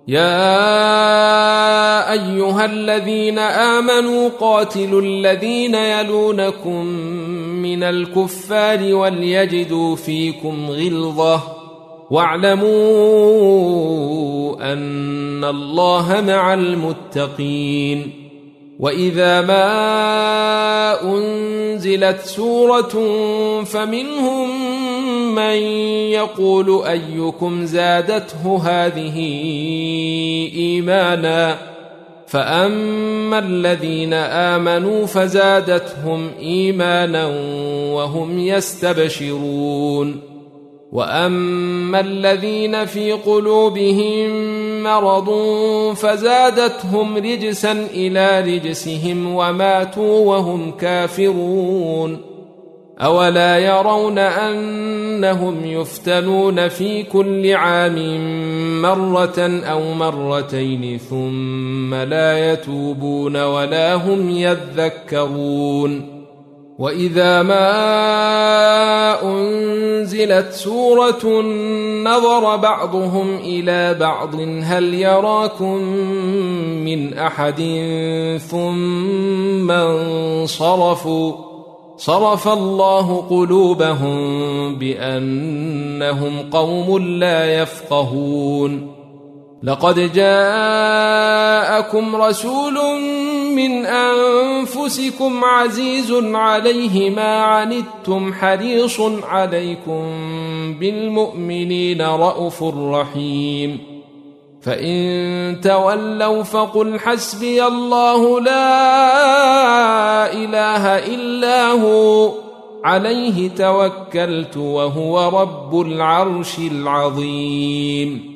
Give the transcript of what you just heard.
يا أيها الذين آمنوا قاتلوا الذين يلونكم من الكفار وليجدوا فيكم غلظة واعلموا أن الله مع المتقين. وإذا ما أنزلت سورة فمنهم من يقول أيكم زادته هذه إيمانا فأما الذين آمنوا فزادتهم إيمانا وهم يستبشرون وأما الذين في قلوبهم مرض فزادتهم رجسا إلى رجسهم وماتوا وهم كافرون. أولا يرون أنهم يفتنون في كل عام مرة أو مرتين ثم لا يتوبون ولا هم يذكرون. وإذا ما أنزلت سورة نظر بعضهم إلى بعض هل يراكم من أحد ثم انصرفوا صرف الله قلوبهم بأنهم قوم لا يفقهون. لقد جاءكم رسول من أنفسكم عزيز عليه ما عنتم حريص عليكم بالمؤمنين رءوف رحيم. فإن تولوا فقل حسبي الله لا إله إلا هو عليه توكلت وهو رب العرش العظيم.